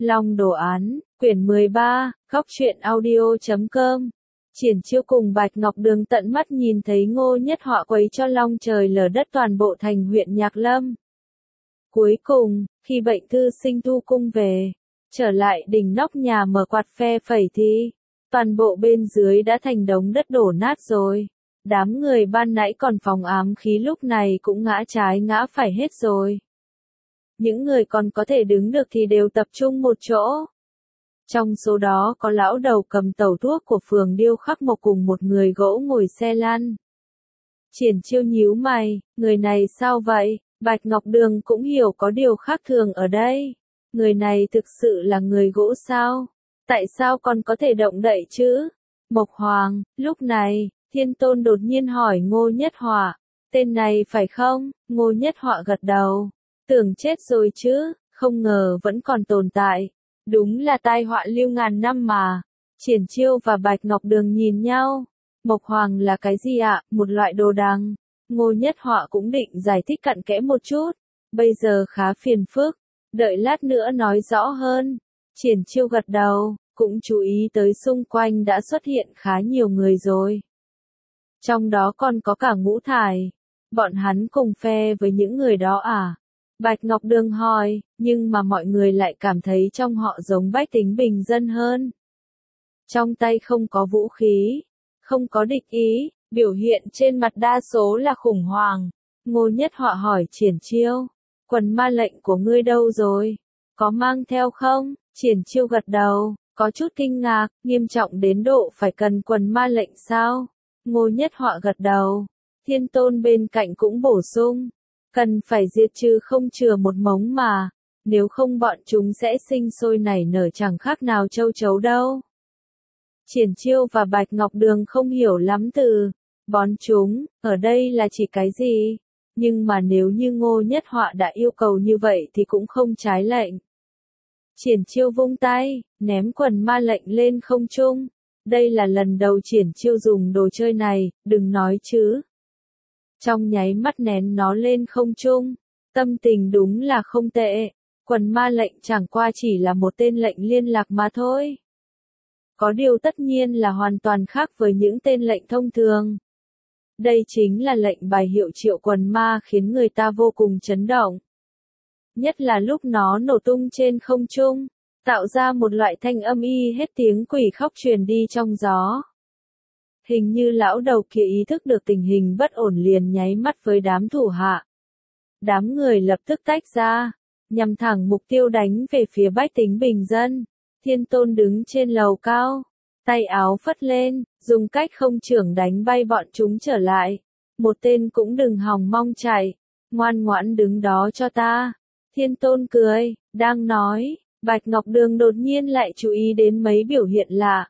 Long đồ án, quyển 13, góc truyện audio.com. Triển Chiêu cùng Bạch Ngọc Đường tận mắt nhìn thấy Ngô Nhất Họa quấy cho long trời lở đất toàn bộ thành huyện Nhạc Lâm. Cuối cùng, khi bệnh thư sinh thu cung về, trở lại đỉnh nóc nhà mở quạt phe phẩy thì, toàn bộ bên dưới đã thành đống đất đổ nát rồi. Đám người ban nãy còn phòng ám khí lúc này cũng ngã trái ngã phải hết rồi. Những người còn có thể đứng được thì đều tập trung một chỗ. Trong số đó có lão đầu cầm tẩu thuốc của phường điêu khắc mộc cùng một người gỗ ngồi xe lăn. Triển Chiêu nhíu mày, người này sao vậy? Bạch Ngọc Đường cũng hiểu có điều khác thường ở đây. Người này thực sự là người gỗ sao? Tại sao còn có thể động đậy chứ? Mộc Hoàng, lúc này, Thiên Tôn đột nhiên hỏi Ngô Nhất Họa, tên này phải không? Ngô Nhất Họa gật đầu, tưởng chết rồi chứ, không ngờ vẫn còn tồn tại. Đúng là tai họa lưu ngàn năm mà. Triển Chiêu và Bạch Ngọc Đường nhìn nhau. Mộc Hoàng là cái gì ạ? Một loại đồ đằng. Ngô Nhất Họa cũng định giải thích cặn kẽ một chút. Bây giờ khá phiền phức. Đợi lát nữa nói rõ hơn. Triển Chiêu gật đầu, cũng chú ý tới xung quanh đã xuất hiện khá nhiều người rồi. Trong đó còn có cả Ngũ Thải. Bọn hắn cùng phe với những người đó à? Bạch Ngọc Đường hỏi, nhưng mà mọi người lại cảm thấy trong họ giống bách tính bình dân hơn. Trong tay không có vũ khí, không có địch ý, biểu hiện trên mặt đa số là khủng hoảng. Ngô Nhất Họa hỏi Triển Chiêu, quần ma lệnh của ngươi đâu rồi? Có mang theo không? Triển Chiêu gật đầu, có chút kinh ngạc, nghiêm trọng đến độ phải cần quần ma lệnh sao? Ngô Nhất Họa gật đầu, Thiên Tôn bên cạnh cũng bổ sung. Cần phải diệt trừ không chừa một mống mà, nếu không bọn chúng sẽ sinh sôi nảy nở chẳng khác nào châu chấu đâu. Triển Chiêu và Bạch Ngọc Đường không hiểu lắm từ bón chúng, ở đây là chỉ cái gì, nhưng mà nếu như Ngô Nhất Họa đã yêu cầu như vậy thì cũng không trái lệnh. Triển Chiêu vung tay, ném quần ma lệnh lên không trung. Đây là lần đầu Triển Chiêu dùng đồ chơi này, đừng nói chứ. Trong nháy mắt ném nó lên không trung, tâm tình đúng là không tệ. Quần ma lệnh chẳng qua chỉ là một tên lệnh liên lạc mà thôi. Có điều tất nhiên là hoàn toàn khác với những tên lệnh thông thường. Đây chính là lệnh bài hiệu triệu quần ma khiến người ta vô cùng chấn động. Nhất là lúc nó nổ tung trên không trung, tạo ra một loại thanh âm y hết tiếng quỷ khóc truyền đi trong gió. Hình như lão đầu kia ý thức được tình hình bất ổn liền nháy mắt với đám thủ hạ. Đám người lập tức tách ra, nhằm thẳng mục tiêu đánh về phía bách tính bình dân. Thiên Tôn đứng trên lầu cao, tay áo phất lên, dùng cách không chưởng đánh bay bọn chúng trở lại. Một tên cũng đừng hòng mong chạy, ngoan ngoãn đứng đó cho ta. Thiên Tôn cười, đang nói, Bạch Ngọc Đường đột nhiên lại chú ý đến mấy biểu hiện lạ.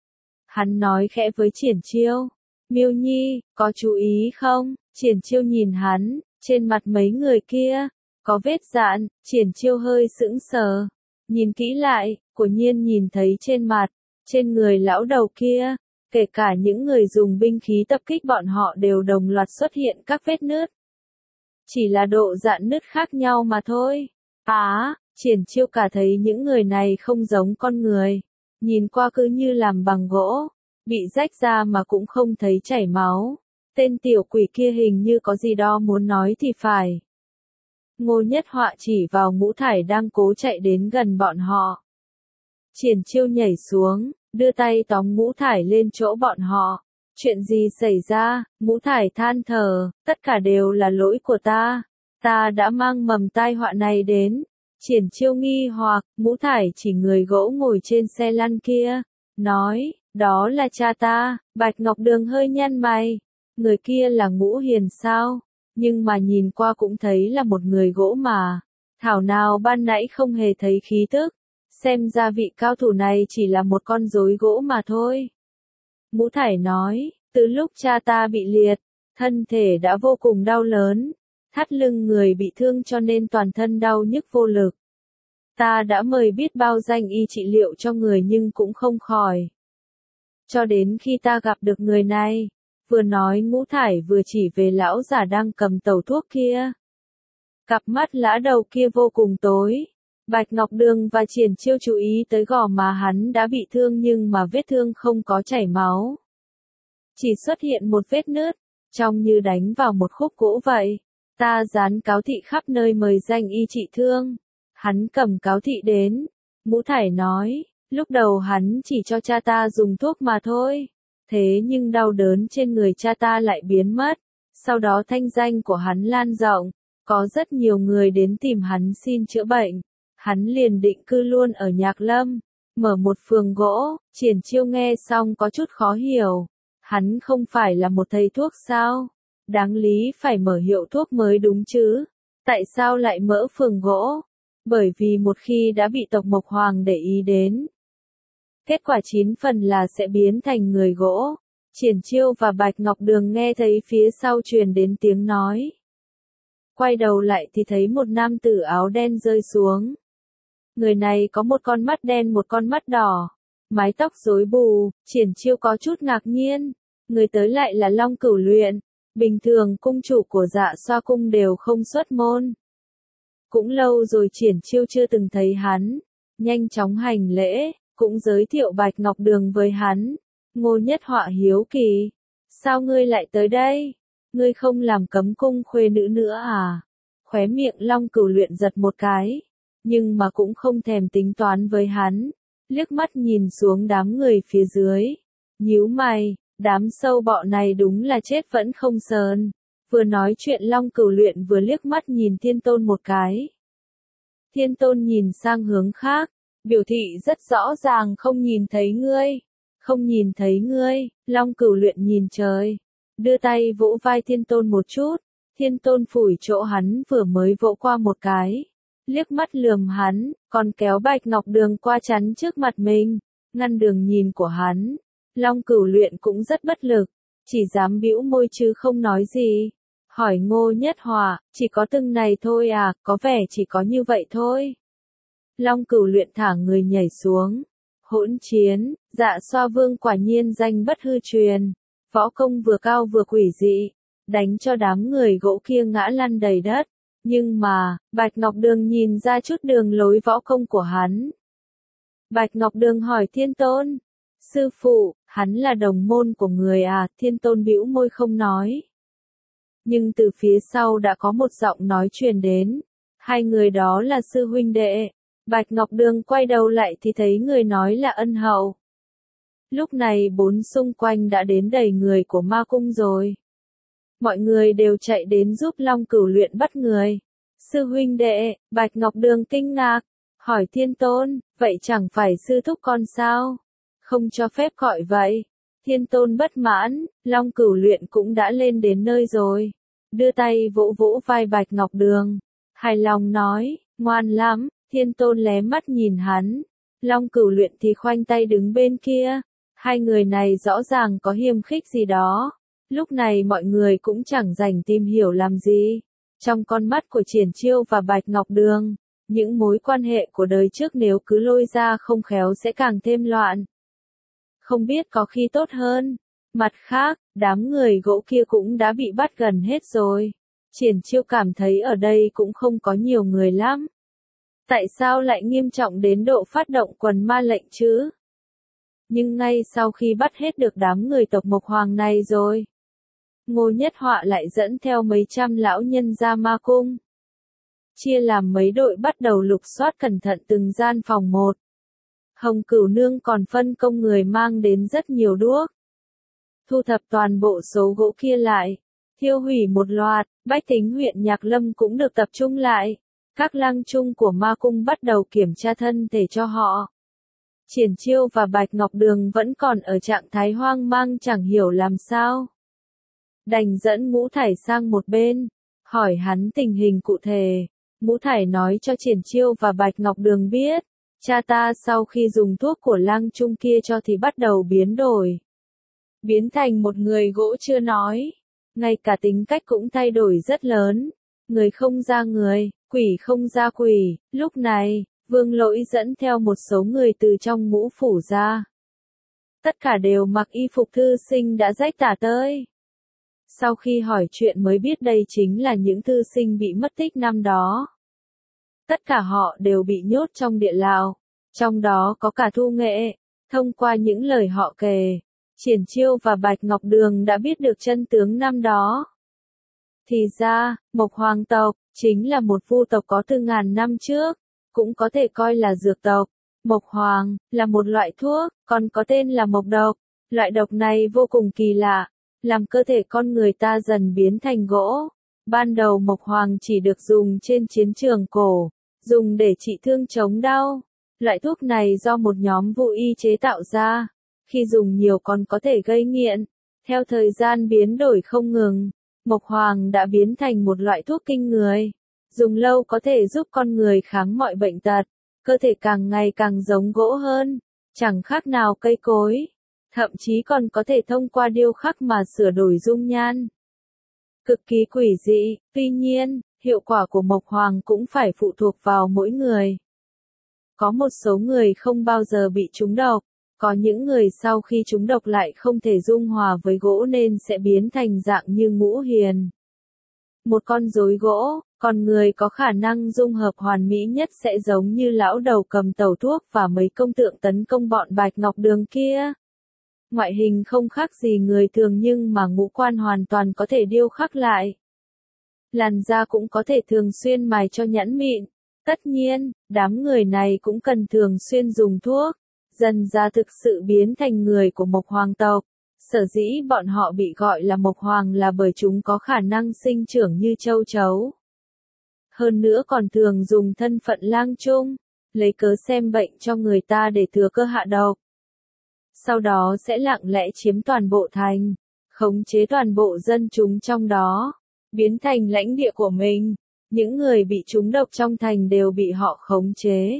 Hắn nói khẽ với Triển Chiêu, Miêu Nhi, có chú ý không? Triển Chiêu nhìn hắn, trên mặt mấy người kia, có vết dạn. Triển Chiêu hơi sững sờ, nhìn kỹ lại, quả nhiên nhìn thấy trên mặt, trên người lão đầu kia, kể cả những người dùng binh khí tập kích bọn họ đều đồng loạt xuất hiện các vết nứt. Chỉ là độ dạn nứt khác nhau mà thôi. Triển Chiêu cả thấy những người này không giống con người. Nhìn qua cứ như làm bằng gỗ, bị rách ra mà cũng không thấy chảy máu. Tên tiểu quỷ kia hình như có gì đó muốn nói thì phải. Ngô Nhất Họa chỉ vào Ngũ Thải đang cố chạy đến gần bọn họ. Triển Chiêu nhảy xuống, đưa tay tóm Ngũ Thải lên chỗ bọn họ. Chuyện gì xảy ra? Ngũ Thải than thở, tất cả đều là lỗi của ta. Ta đã mang mầm tai họa này đến. Triển Chiêu nghi hoặc, Ngũ Thải chỉ người gỗ ngồi trên xe lăn kia, nói, đó là cha ta. Bạch Ngọc Đường hơi nhăn mày, người kia là Ngũ Hiền sao? Nhưng mà nhìn qua cũng thấy là một người gỗ mà. Thảo nào ban nãy không hề thấy khí tức, xem ra vị cao thủ này chỉ là một con rối gỗ mà thôi. Ngũ Thải nói, từ lúc cha ta bị liệt, thân thể đã vô cùng đau lớn. Thắt lưng người bị thương cho nên toàn thân đau nhức vô lực. Ta đã mời biết bao danh y trị liệu cho người nhưng cũng không khỏi. Cho đến khi ta gặp được người này, vừa nói Ngũ Thải vừa chỉ về lão giả đang cầm tẩu thuốc kia. Cặp mắt lã đầu kia vô cùng tối, Bạch Ngọc Đường và Triển Chiêu chú ý tới gò má hắn đã bị thương nhưng mà vết thương không có chảy máu. Chỉ xuất hiện một vết nứt, trông như đánh vào một khúc gỗ vậy. Ta dán cáo thị khắp nơi mời danh y trị thương. Hắn cầm cáo thị đến. Ngũ Thải nói, lúc đầu hắn chỉ cho cha ta dùng thuốc mà thôi. Thế nhưng đau đớn trên người cha ta lại biến mất. Sau đó thanh danh của hắn lan rộng. Có rất nhiều người đến tìm hắn xin chữa bệnh. Hắn liền định cư luôn ở Nhạc Lâm. Mở một phường gỗ. Triển Chiêu nghe xong có chút khó hiểu. Hắn không phải là một thầy thuốc sao? Đáng lý phải mở hiệu thuốc mới đúng chứ. Tại sao lại mở phường gỗ? Bởi vì một khi đã bị tộc Mộc Hoàng để ý đến, kết quả 9 phần là sẽ biến thành người gỗ. Triển Chiêu và Bạch Ngọc Đường nghe thấy phía sau truyền đến tiếng nói. Quay đầu lại thì thấy một nam tử áo đen rơi xuống. Người này có một con mắt đen một con mắt đỏ, mái tóc rối bù. Triển Chiêu có chút ngạc nhiên. Người tới lại là Long Cửu Luyện. Bình thường cung chủ của Dạ Xoa cung đều không xuất môn. Cũng lâu rồi Triển Chiêu chưa từng thấy hắn. Nhanh chóng hành lễ, cũng giới thiệu Bạch Ngọc Đường với hắn. Ngô Nhất Họa hiếu kỳ. Sao ngươi lại tới đây? Ngươi không làm cấm cung khuê nữ nữa à? Khóe miệng Long Cửu Luyện giật một cái. Nhưng mà cũng không thèm tính toán với hắn. Liếc mắt nhìn xuống đám người phía dưới. Nhíu mày, đám sâu bọ này đúng là chết vẫn không sờn. Vừa nói chuyện Long Cửu Luyện vừa liếc mắt nhìn Thiên Tôn một cái. Thiên Tôn nhìn sang hướng khác, biểu thị rất rõ ràng không nhìn thấy ngươi. Không nhìn thấy ngươi. Long Cửu Luyện nhìn trời, đưa tay vỗ vai Thiên Tôn một chút. Thiên Tôn phủi chỗ hắn vừa mới vỗ qua một cái. Liếc mắt lườm hắn, còn kéo Bạch Ngọc Đường qua chắn trước mặt mình, ngăn đường nhìn của hắn. Long Cửu Luyện cũng rất bất lực, chỉ dám bĩu môi chứ không nói gì. Hỏi Ngô Nhất Họa, chỉ có từng này thôi à? Có vẻ chỉ có như vậy thôi. Long Cửu Luyện thả người nhảy xuống. Hỗn chiến, Dạ Xoa Vương quả nhiên danh bất hư truyền. Võ công vừa cao vừa quỷ dị, đánh cho đám người gỗ kia ngã lăn đầy đất. Nhưng mà, Bạch Ngọc Đường nhìn ra chút đường lối võ công của hắn. Bạch Ngọc Đường hỏi Thiên Tôn. Sư phụ, hắn là đồng môn của người à? Thiên Tôn bĩu môi không nói. Nhưng từ phía sau đã có một giọng nói truyền đến. Hai người đó là sư huynh đệ. Bạch Ngọc Đường quay đầu lại thì thấy người nói là Ân Hậu. Lúc này bốn xung quanh đã đến đầy người của ma cung rồi. Mọi người đều chạy đến giúp Long Cửu Luyện bắt người. Sư huynh đệ, Bạch Ngọc Đường kinh ngạc, hỏi Thiên Tôn, vậy chẳng phải sư thúc con sao? Không cho phép gọi vậy. Thiên Tôn bất mãn, Long Cửu Luyện cũng đã lên đến nơi rồi. Đưa tay vỗ vỗ vai Bạch Ngọc Đường. Hài lòng nói, ngoan lắm. Thiên Tôn lé mắt nhìn hắn. Long Cửu Luyện thì khoanh tay đứng bên kia. Hai người này rõ ràng có hiềm khích gì đó. Lúc này mọi người cũng chẳng dành tìm hiểu làm gì. Trong con mắt của Triển Chiêu và Bạch Ngọc Đường, những mối quan hệ của đời trước nếu cứ lôi ra không khéo sẽ càng thêm loạn. Không biết có khi tốt hơn. Mặt khác, đám người gỗ kia cũng đã bị bắt gần hết rồi. Triển Chiêu cảm thấy ở đây cũng không có nhiều người lắm. Tại sao lại nghiêm trọng đến độ phát động quần ma lệnh chứ? Nhưng ngay sau khi bắt hết được đám người tộc Mộc Hoàng này rồi, Ngô Nhất Họa lại dẫn theo mấy trăm lão nhân ra ma cung. Chia làm mấy đội bắt đầu lục soát cẩn thận từng gian phòng một. Hồng Cửu Nương còn phân công người mang đến rất nhiều đuốc. Thu thập toàn bộ số gỗ kia lại. Thiêu hủy một loạt, bách tính huyện Nhạc Lâm cũng được tập trung lại. Các lang trung của ma cung bắt đầu kiểm tra thân thể cho họ. Triển Chiêu và Bạch Ngọc Đường vẫn còn ở trạng thái hoang mang chẳng hiểu làm sao. Đành dẫn Ngũ Thải sang một bên, hỏi hắn tình hình cụ thể. Ngũ Thải nói cho Triển Chiêu và Bạch Ngọc Đường biết, cha ta sau khi dùng thuốc của lang trung kia cho thì bắt đầu biến đổi. Biến thành một người gỗ chưa nói, ngay cả tính cách cũng thay đổi rất lớn. Người không ra người, quỷ không ra quỷ. Lúc này, Vương Lỗi dẫn theo một số người từ trong ngũ phủ ra. Tất cả đều mặc y phục thư sinh đã rách tả tơi. Sau khi hỏi chuyện mới biết đây chính là những thư sinh bị mất tích năm đó. Tất cả họ đều bị nhốt trong địa lao, trong đó có cả Thu Nghệ. Thông qua những lời họ kể, Triển Chiêu và Bạch Ngọc Đường đã biết được chân tướng năm đó. Thì ra, Mộc Hoàng tộc chính là một vu tộc có từ ngàn năm trước, cũng có thể coi là dược tộc. Mộc Hoàng là một loại thuốc, còn có tên là mộc độc. Loại độc này vô cùng kỳ lạ, làm cơ thể con người ta dần biến thành gỗ. Ban đầu Mộc Hoàng chỉ được dùng trên chiến trường cổ, dùng để trị thương chống đau. Loại thuốc này do một nhóm vụ y chế tạo ra, khi dùng nhiều còn có thể gây nghiện. Theo thời gian biến đổi không ngừng, Mộc Hoàng đã biến thành một loại thuốc kinh người. Dùng lâu có thể giúp con người kháng mọi bệnh tật, cơ thể càng ngày càng giống gỗ hơn, chẳng khác nào cây cối. Thậm chí còn có thể thông qua điêu khắc mà sửa đổi dung nhan. Cực kỳ quỷ dị, tuy nhiên, hiệu quả của Mộc Hoàng cũng phải phụ thuộc vào mỗi người. Có một số người không bao giờ bị trúng độc, có những người sau khi trúng độc lại không thể dung hòa với gỗ nên sẽ biến thành dạng như Ngũ Hiền. Một con rối gỗ, con người có khả năng dung hợp hoàn mỹ nhất sẽ giống như lão đầu cầm tẩu thuốc và mấy công tượng tấn công bọn Bạch Ngọc Đường kia. Ngoại hình không khác gì người thường nhưng mà ngũ quan hoàn toàn có thể điêu khắc lại. Làn da cũng có thể thường xuyên mài cho nhẵn mịn. Tất nhiên, đám người này cũng cần thường xuyên dùng thuốc. Dần ra thực sự biến thành người của Mộc Hoàng tộc. Sở dĩ bọn họ bị gọi là Mộc Hoàng là bởi chúng có khả năng sinh trưởng như châu chấu. Hơn nữa còn thường dùng thân phận lang trung, lấy cớ xem bệnh cho người ta để thừa cơ hạ độc. Sau đó sẽ lặng lẽ chiếm toàn bộ thành, khống chế toàn bộ dân chúng trong đó, biến thành lãnh địa của mình. Những người bị trúng độc trong thành đều bị họ khống chế.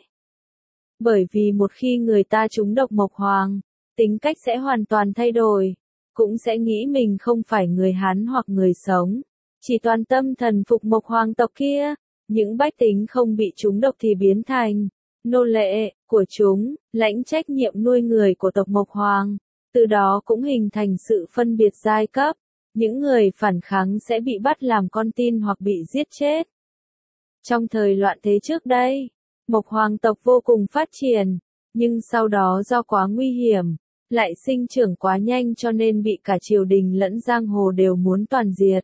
Bởi vì một khi người ta trúng độc Mộc Hoàng, tính cách sẽ hoàn toàn thay đổi, cũng sẽ nghĩ mình không phải người Hán hoặc người sống, chỉ toàn tâm thần phục Mộc Hoàng tộc kia. Những bách tính không bị trúng độc thì biến thành nô lệ của chúng, lãnh trách nhiệm nuôi người của tộc Mộc Hoàng. Từ đó cũng hình thành sự phân biệt giai cấp. Những người phản kháng sẽ bị bắt làm con tin hoặc bị giết chết. Trong thời loạn thế trước đây, Mộc Hoàng tộc vô cùng phát triển, nhưng sau đó do quá nguy hiểm, lại sinh trưởng quá nhanh cho nên bị cả triều đình lẫn giang hồ đều muốn toàn diệt.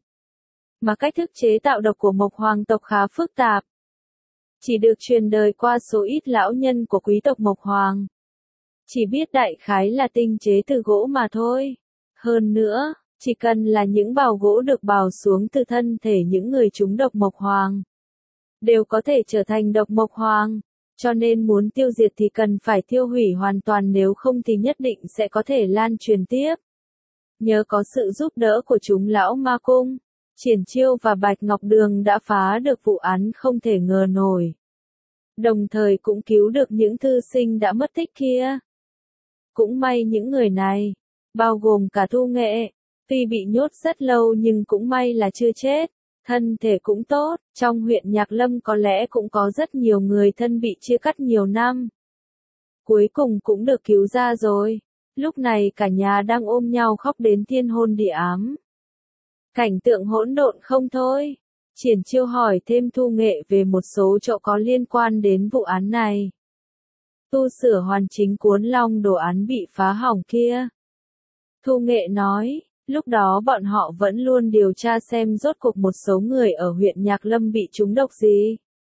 Mà cách thức chế tạo độc của Mộc Hoàng tộc khá phức tạp, chỉ được truyền đời qua số ít lão nhân của quý tộc Mộc Hoàng. Chỉ biết đại khái là tinh chế từ gỗ mà thôi. Hơn nữa, chỉ cần là những bào gỗ được bào xuống từ thân thể những người trúng độc Mộc Hoàng, đều có thể trở thành độc Mộc Hoàng. Cho nên muốn tiêu diệt thì cần phải tiêu hủy hoàn toàn, nếu không thì nhất định sẽ có thể lan truyền tiếp. Nhờ có sự giúp đỡ của chúng lão ma cung, Triển Chiêu và Bạch Ngọc Đường đã phá được vụ án không thể ngờ nổi. Đồng thời cũng cứu được những thư sinh đã mất tích kia. Cũng may những người này, bao gồm cả Thu Nghệ, tuy bị nhốt rất lâu nhưng cũng may là chưa chết, thân thể cũng tốt. Trong huyện Nhạc Lâm có lẽ cũng có rất nhiều người thân bị chia cắt nhiều năm, cuối cùng cũng được cứu ra rồi. Lúc này cả nhà đang ôm nhau khóc đến thiên hôn địa ám. Cảnh tượng hỗn độn không thôi. Triển Chiêu hỏi thêm Thu Nghệ về một số chỗ có liên quan đến vụ án này. Tu sửa hoàn chính cuốn long đồ án bị phá hỏng kia. Thu Nghệ nói, lúc đó bọn họ vẫn luôn điều tra xem rốt cuộc một số người ở huyện Nhạc Lâm bị trúng độc gì.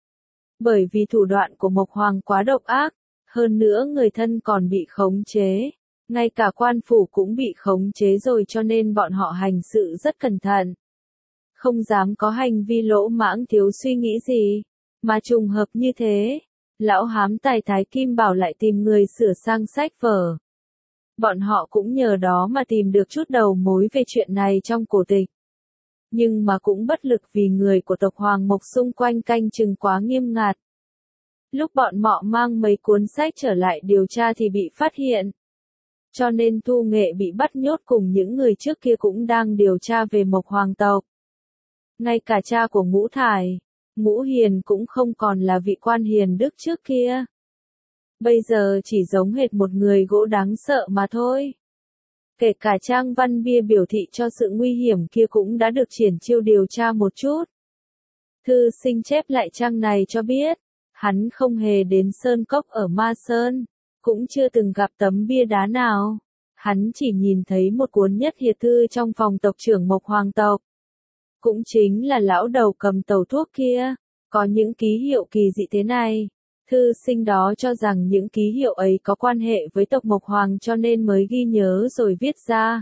Bởi vì thủ đoạn của Mộc Hoàng quá độc ác, hơn nữa người thân còn bị khống chế. Ngay cả quan phủ cũng bị khống chế rồi cho nên bọn họ hành sự rất cẩn thận. Không dám có hành vi lỗ mãng thiếu suy nghĩ gì. Mà trùng hợp như thế, lão hám tài Thái Kim Bảo lại tìm người sửa sang sách vở. Bọn họ cũng nhờ đó mà tìm được chút đầu mối về chuyện này trong cổ tịch. Nhưng mà cũng bất lực vì người của tộc Hoàng Mộc xung quanh canh chừng quá nghiêm ngặt. Lúc bọn họ mang mấy cuốn sách trở lại điều tra thì bị phát hiện. Cho nên Thu Nghệ bị bắt nhốt cùng những người trước kia cũng đang điều tra về Mộc Hoàng tộc. Ngay cả cha của Ngũ Thải, Ngũ Hiền cũng không còn là vị quan hiền đức trước kia. Bây giờ chỉ giống hệt một người gỗ đáng sợ mà thôi. Kể cả trang văn bia biểu thị cho sự nguy hiểm kia cũng đã được Triển Chiêu điều tra một chút. Thư sinh chép lại trang này cho biết, Hắn không hề đến sơn cốc ở Ma Sơn, cũng chưa từng gặp tấm bia đá nào. Hắn chỉ nhìn thấy một cuốn nhất hiệp thư trong phòng tộc trưởng Mộc Hoàng tộc. Cũng chính là lão đầu cầm tàu thuốc kia, có những ký hiệu kỳ dị thế này. Thư sinh đó cho rằng những ký hiệu ấy có quan hệ với tộc Mộc Hoàng cho nên mới ghi nhớ rồi viết ra.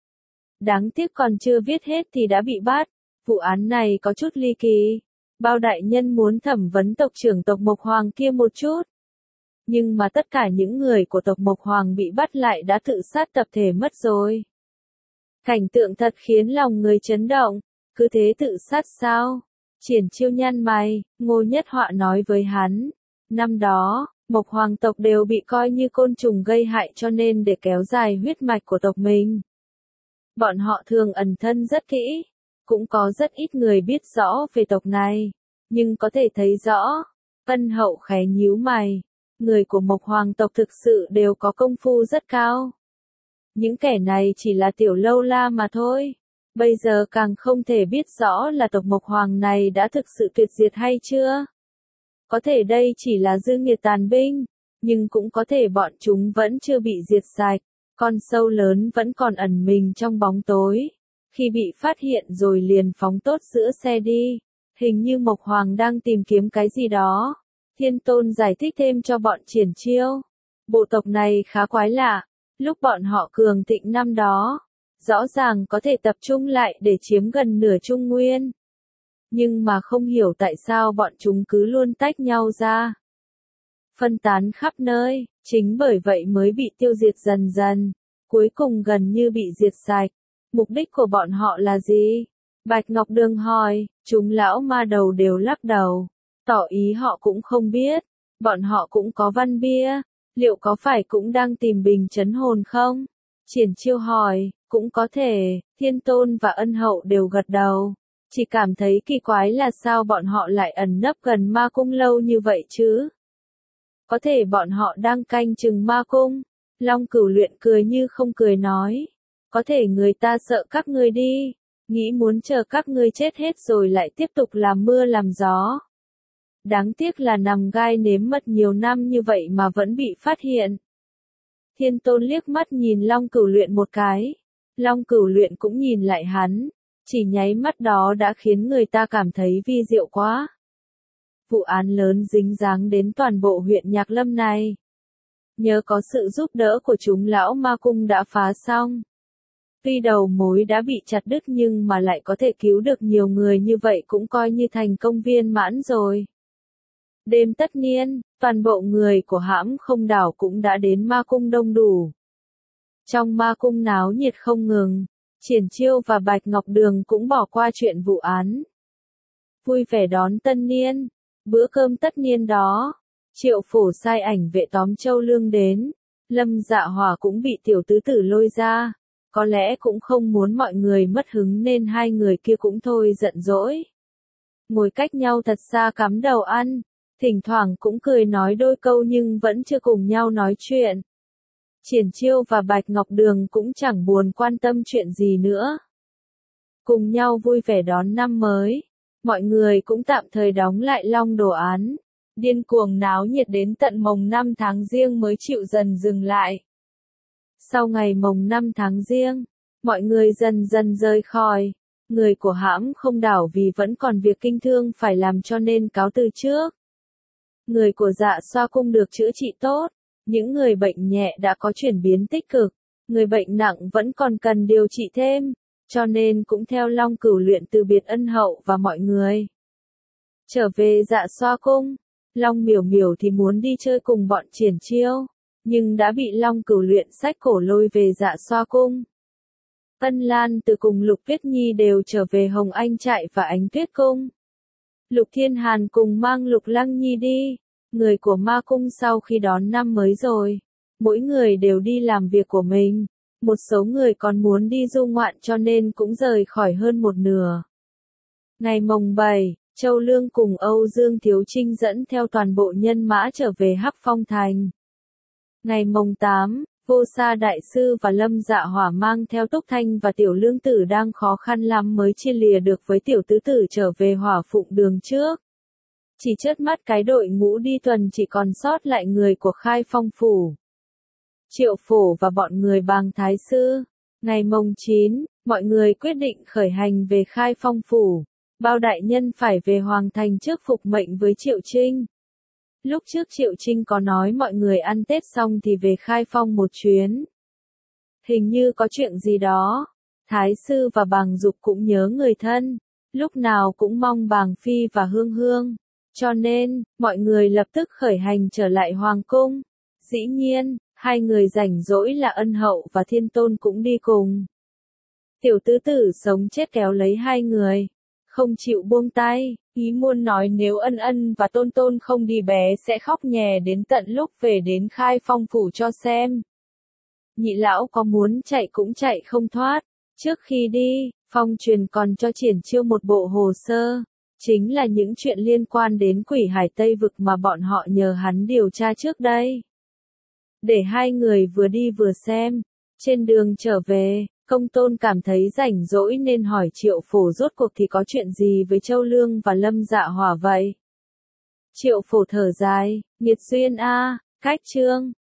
Đáng tiếc còn chưa viết hết thì đã bị bắt. Vụ án này có chút ly kỳ. Bao đại nhân muốn thẩm vấn tộc trưởng tộc Mộc Hoàng kia một chút. Nhưng mà tất cả những người của tộc Mộc Hoàng bị bắt lại đã tự sát tập thể mất rồi. Cảnh tượng thật khiến lòng người chấn động. Cứ thế tự sát sao? Triển Chiêu nhăn mày, Ngô Nhất Họa nói với hắn. Năm đó, Mộc Hoàng tộc đều bị coi như côn trùng gây hại cho nên để kéo dài huyết mạch của tộc mình. Bọn họ thường ẩn thân rất kỹ. Cũng có rất ít người biết rõ về tộc này. Nhưng có thể thấy rõ. Ân Hậu khẽ nhíu mày. Người của Mộc Hoàng tộc thực sự đều có công phu rất cao. Những kẻ này chỉ là tiểu lâu la mà thôi. Bây giờ càng không thể biết rõ là tộc Mộc Hoàng này đã thực sự tuyệt diệt hay chưa. Có thể đây chỉ là dư nghiệt tàn binh, nhưng cũng có thể bọn chúng vẫn chưa bị diệt sạch. Con sâu lớn vẫn còn ẩn mình trong bóng tối. Khi bị phát hiện rồi liền phóng tốt giữa xe đi. Hình như Mộc Hoàng đang tìm kiếm cái gì đó. Thiên Tôn giải thích thêm cho bọn Triển Chiêu. Bộ tộc này khá quái lạ. Lúc bọn họ cường thịnh năm đó, rõ ràng có thể tập trung lại để chiếm gần nửa Trung Nguyên. Nhưng mà không hiểu tại sao bọn chúng cứ luôn tách nhau ra. Phân tán khắp nơi, chính bởi vậy mới bị tiêu diệt dần dần. Cuối cùng gần như bị diệt sạch. Mục đích của bọn họ là gì? Bạch Ngọc Đường hỏi, chúng lão ma đầu đều lắc đầu. Tỏ ý họ cũng không biết. Bọn họ cũng có văn bia. Liệu có phải cũng đang tìm bình trấn hồn không? Triển Chiêu hỏi, cũng có thể. Thiên Tôn và Ân Hậu đều gật đầu. Chỉ cảm thấy kỳ quái là sao bọn họ lại ẩn nấp gần ma cung lâu như vậy chứ? Có thể bọn họ đang canh chừng ma cung. Long Cửu Luyện cười như không cười nói. Có thể người ta sợ các ngươi đi. Nghĩ muốn chờ các ngươi chết hết rồi lại tiếp tục làm mưa làm gió. Đáng tiếc là nằm gai nếm mật nhiều năm như vậy mà vẫn bị phát hiện. Thiên Tôn liếc mắt nhìn Long Cửu Luyện một cái. Long Cửu Luyện cũng nhìn lại hắn. Chỉ nháy mắt đó đã khiến người ta cảm thấy vi diệu quá. Vụ án lớn dính dáng đến toàn bộ huyện Nhạc Lâm này. Nhờ có sự giúp đỡ của chúng lão ma cung đã phá xong. Tuy đầu mối đã bị chặt đứt nhưng mà lại có thể cứu được nhiều người như vậy cũng coi như thành công viên mãn rồi. Đêm tất niên, toàn bộ người của Hãm Không Đảo cũng đã đến ma cung đông đủ. Trong ma cung náo nhiệt không ngừng, Triển Chiêu và Bạch Ngọc Đường cũng bỏ qua chuyện vụ án. Vui vẻ đón tân niên, bữa cơm tất niên đó, Triệu Phổ sai ảnh vệ tóm Châu Lương đến, Lâm Dạ Hỏa cũng bị tiểu tứ tử lôi ra, có lẽ cũng không muốn mọi người mất hứng nên hai người kia cũng thôi giận dỗi. Ngồi cách nhau thật xa cắm đầu ăn, thỉnh thoảng cũng cười nói đôi câu nhưng vẫn chưa cùng nhau nói chuyện. Triển Chiêu và Bạch Ngọc Đường cũng chẳng buồn quan tâm chuyện gì nữa. Cùng nhau vui vẻ đón năm mới, mọi người cũng tạm thời đóng lại Long đồ án. Điên cuồng náo nhiệt đến tận mồng 5 tháng Giêng mới chịu dần dừng lại. Sau ngày mồng 5 tháng Giêng, mọi người dần dần rời khỏi. Người của Hãm Không Đảo vì vẫn còn việc kinh thương phải làm cho nên cáo từ trước. Người của Dạ Xoa cung được chữa trị tốt. Những người bệnh nhẹ đã có chuyển biến tích cực. Người bệnh nặng vẫn còn cần điều trị thêm. Cho nên cũng theo Long Cửu Luyện từ biệt Ân Hậu và mọi người. Trở về Dạ Xoa cung, Long Miểu Miểu thì muốn đi chơi cùng bọn Triển Chiêu. Nhưng đã bị Long Cửu Luyện xách cổ lôi về Dạ Xoa cung. Ân Lan từ cùng Lục Tuyết Nhi đều trở về Hồng Anh trại và Ánh Tuyết cung. Lục Thiên Hàn cùng mang Lục Lăng Nhi đi. Người của ma cung sau khi đón năm mới rồi, mỗi người đều đi làm việc của mình. Một số người còn muốn đi du ngoạn cho nên cũng rời khỏi hơn một nửa. Ngày mồng 7, Châu Lương cùng Âu Dương Thiếu Trinh dẫn theo toàn bộ nhân mã trở về Hắc Phong Thành. Ngày mồng 8, Vô Sa Đại Sư và Lâm Dạ Hỏa mang theo Túc Thanh và Tiểu Lương Tử đang khó khăn lắm mới chia lìa được với Tiểu Tứ Tử trở về Hỏa Phụng Đường trước. Chỉ chớp mắt cái đội ngũ đi tuần chỉ còn sót lại người của Khai Phong phủ. Triệu Phổ và bọn người Bàng Thái Sư. Ngày mồng 9, mọi người quyết định khởi hành về Khai Phong phủ. Bao đại nhân phải về Hoàng Thành trước phục mệnh với Triệu Trinh. Lúc trước Triệu Trinh có nói mọi người ăn Tết xong thì về Khai Phong một chuyến. Hình như có chuyện gì đó. Thái Sư và Bàng Dục cũng nhớ người thân. Lúc nào cũng mong Bàng Phi và Hương Hương. Cho nên, mọi người lập tức khởi hành trở lại Hoàng cung. Dĩ nhiên, hai người rảnh rỗi là Ân Hậu và Thiên Tôn cũng đi cùng. Tiểu tứ tử sống chết kéo lấy hai người. Không chịu buông tay, ý muốn nói nếu Ân Ân và Tôn Tôn không đi bé sẽ khóc nhè đến tận lúc về đến Khai Phong phủ cho xem. Nhị lão có muốn chạy cũng chạy không thoát. Trước khi đi, Phong truyền còn cho Triển Chiêu một bộ hồ sơ. Chính là những chuyện liên quan đến Quỷ Hải Tây Vực mà bọn họ nhờ hắn điều tra trước đây. Để hai người vừa đi vừa xem. Trên đường trở về, Công Tôn cảm thấy rảnh rỗi nên hỏi Triệu Phổ rốt cuộc thì có chuyện gì với Châu Lương và Lâm Dạ Hỏa vậy? Triệu Phổ thở dài, nghiệt duyên a, cách chương.